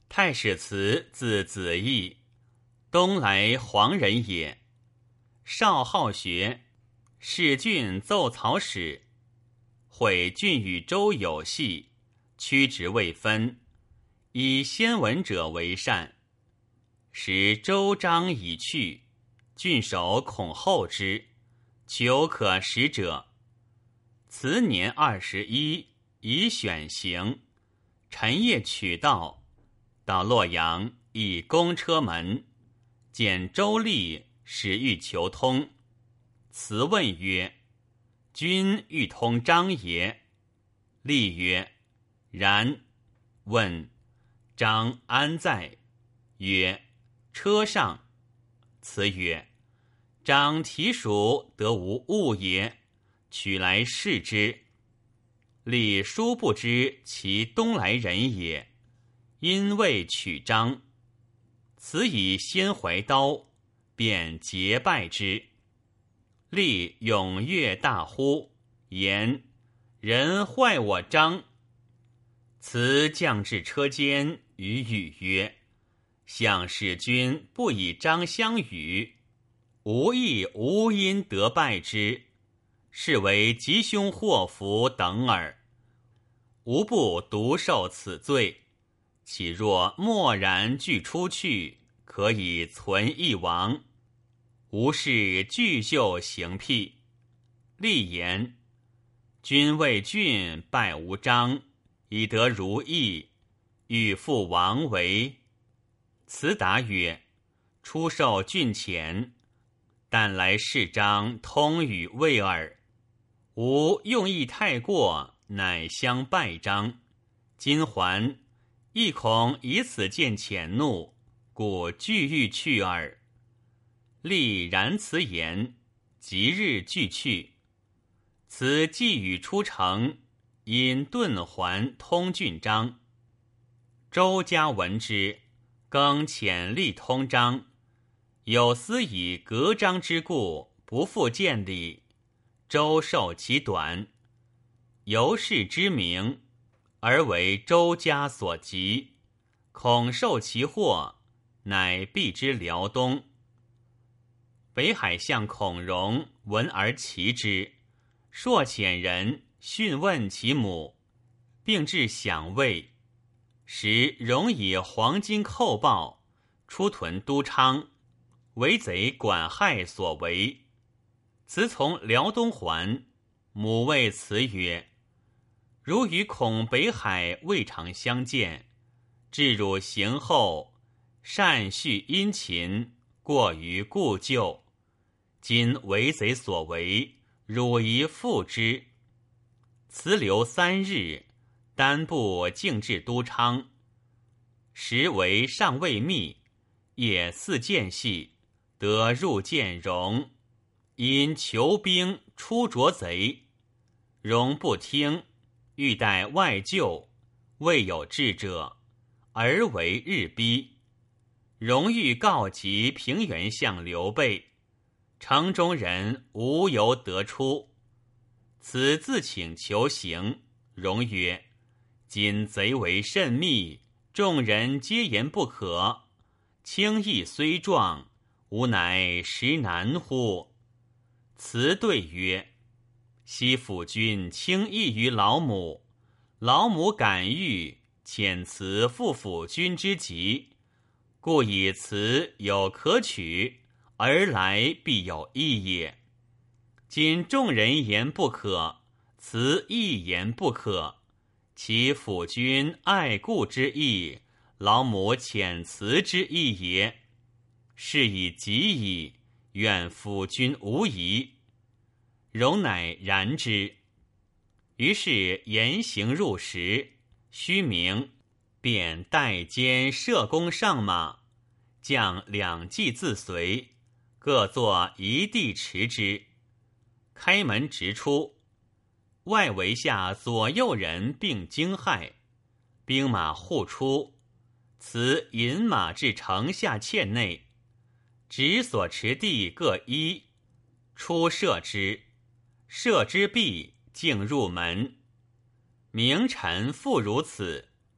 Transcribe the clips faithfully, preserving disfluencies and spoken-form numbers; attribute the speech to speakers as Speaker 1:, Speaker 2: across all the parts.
Speaker 1: 太史慈字子义，东莱黄人也。少好学，仕郡奏草使。会郡与周有隙，屈职未分，以先闻者为善。时周章已去，郡守恐后之，求可使者。辞年二十一，以选行。晨夜取道，到洛阳，以公车门，见周厉，使欲求通。辞问曰：君欲通章也？厉曰：然。问：章安在？曰：车上。辞曰：章提属得无误也？取来视之。厉殊不知其东莱人也，因未取章。辞以先怀刀，便结拜之。厉踊跃大呼，言：人坏我章！辞降至车间，与语曰：相使君不以章相与，无亦无因得拜之，是为吉凶祸福等耳。吾不独受此罪，岂若默然俱出去，可以存一亡？吾事具就行辟。厉言：君为郡拜无章，以得如意，欲复王为？辞答曰：出受郡前，但来视章通与魏耳。吾用意太过，乃相拜章。今还，亦恐以此见浅怒，故俱欲去耳。厉然辞言，即日俱去。辞既与出城，因遁还通郡章。周家闻之，更遣吏通章，有司以革章之故，不复见礼。周受其短，由是之名，而为周家所及，恐受其祸，乃避之辽东。北海相孔融闻而齐之，朔遣人讯问其母，并至享位。时融以黄金扣报，出屯都昌，为贼管害所为。辞从辽东还，母谓辞曰：如与孔北海未尝相见，至汝行后，善叙殷勤，过于故旧。今为贼所为，汝宜复之。辞留三日，单步径至都昌。时为尚未密，夜似间隙，得入见融。因求兵出捉贼，融不听，欲待外救，未有智者，而为日逼。融欲告急平原相刘备，城中人无由得出。此自请求行。融曰：今贼为甚密，众人皆言不可，轻易虽壮，吾乃实难乎？辞对曰：昔辅君轻易于老母，老母感欲，遣辞复辅君之急，故以辞有可取，而来必有益也。今众人言不可，辞一言不可，其辅君爱顾之意，老母遣辞之意也。是以急矣，愿辅君无疑。融乃然之。于是言行入时，虚名，便带监射弓上马，将两骑自随，各坐一地持之。开门直出，外围下左右人并惊骇，兵马互出。辞引马至城下堑内，执所持地各一，出射之，射之毕，径入门。名臣复如此，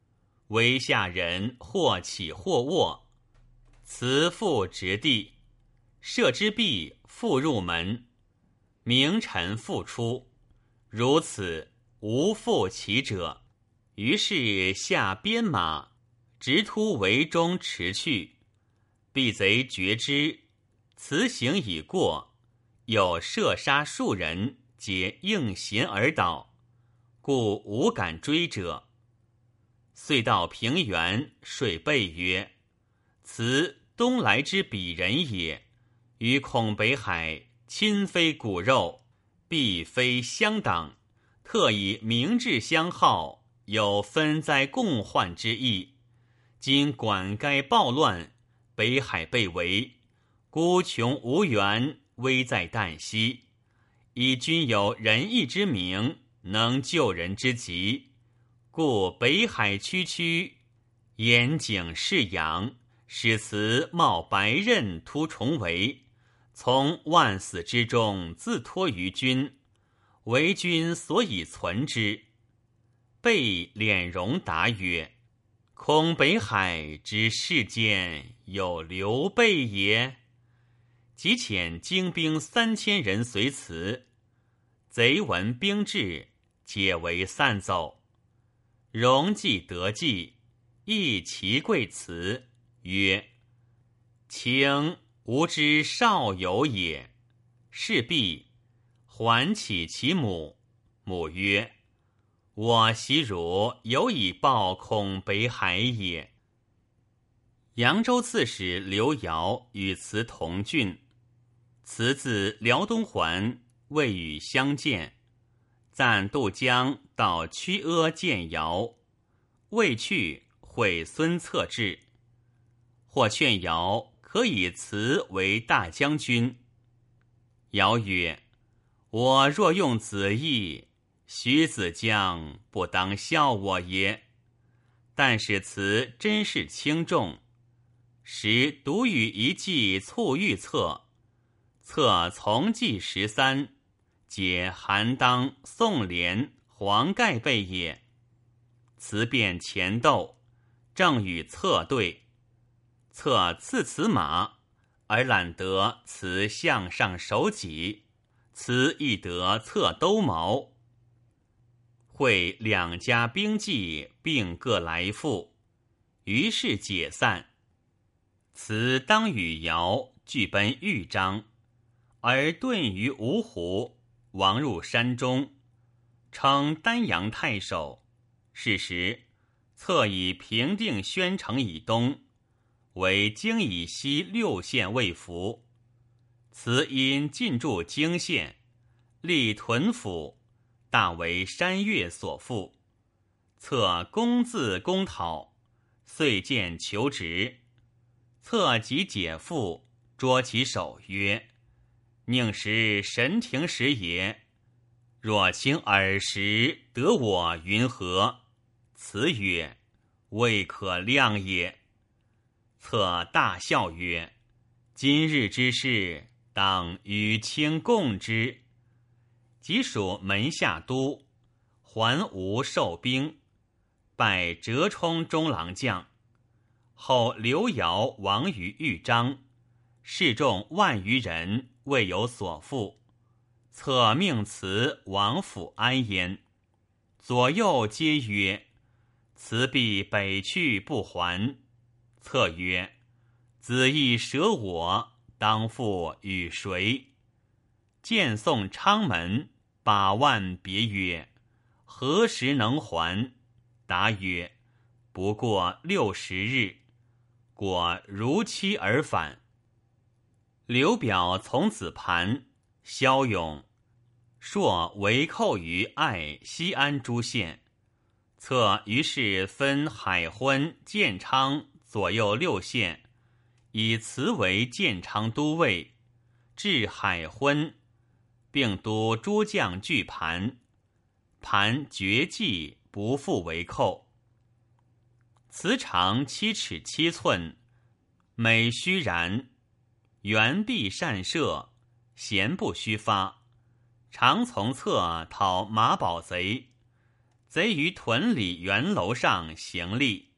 Speaker 1: 威下人或起或卧，辞复直地，射之壁复入门，名臣复出，如此无复起者。于是下鞭马，直突围中驰去。避贼觉之，辞行已过，有射杀数人，皆应弦而倒，故无敢追者。遂到平原，说备曰：此东来之鄙人也，与孔北海亲非骨肉，必非相党，特以明志相好，有分灾共患之意。今管该暴乱，北海被围，孤穷无援，危在旦夕。以君有仁义之名，能救人之急，故北海区区，严景释养，使辞冒白刃突重围，从万死之中自托于君，为君所以存之。备敛容答曰：恐北海之世间有刘备也。即遣精兵三千人随辞，贼闻兵至，皆为散走。容既得计，亦其贵辞曰：卿吾之少友也。是毕，还启其母。母曰：我习汝有以报孔北海也。扬州刺史刘繇与辞同郡，辞自辽东还，未与相见，暂渡江到曲阿见繇，未去，会孙策至，或劝繇可以辞为大将军。繇曰：我若用子义，徐子将不当笑我也。但使辞真是轻重，时独与一计促御策，策从计十三，皆韩当、宋濂、黄盖备也。辞便前斗，正与策对，策刺此马，而揽得辞向上手戟，辞亦得策兜矛。会两家兵计并各来复，于是解散。辞当与繇俱奔豫章，而遁于芜湖，亡入山中，称丹阳太守。是时策以平定宣城以东，为京以西六县未服。辞因进驻京县，立屯府，大为山岳所附。策公自公讨，遂见求职。策即解缚，捉其手曰：宁识神庭时也？若卿尔时得我云何？辞曰：未可量也。策大笑曰：今日之事，当与卿共之。即属门下都，还吴受兵，拜折冲中郎将。后刘繇亡于豫章，士众万余人，未有所负。策命辞往府安焉。左右皆曰：辞必北去不还。策曰：子义舍我，当复与谁？见送昌门，把万别曰：何时能还？答曰：不过六十日。果如期而返。刘表从此盘，骁勇，朔围寇于爱、西安诸县。策于是分海昏、建昌左右六县，以辞为建昌都尉，至海昏，并督诸将拒盘。盘绝计，不复为寇。辞长七尺七寸，美须髯，圆臂善射，弦不虚发，常从策讨马宝贼。贼于屯里园楼上行立，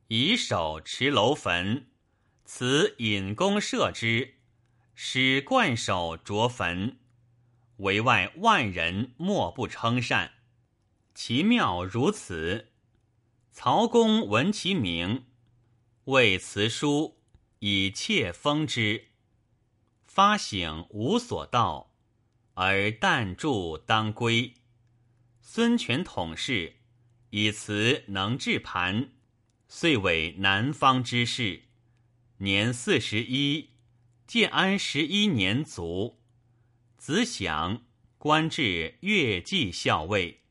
Speaker 1: 以手持楼坟，此引弓射之，使冠首着坟，围外万人莫不称善。其妙如此。曹公闻其名，谓辞书，以切封之。发醒无所到，而旦柱当归。孙权统事，以辞能治盘，遂为南方之士。年四十一，建安十一年卒。子享官至乐骑校尉。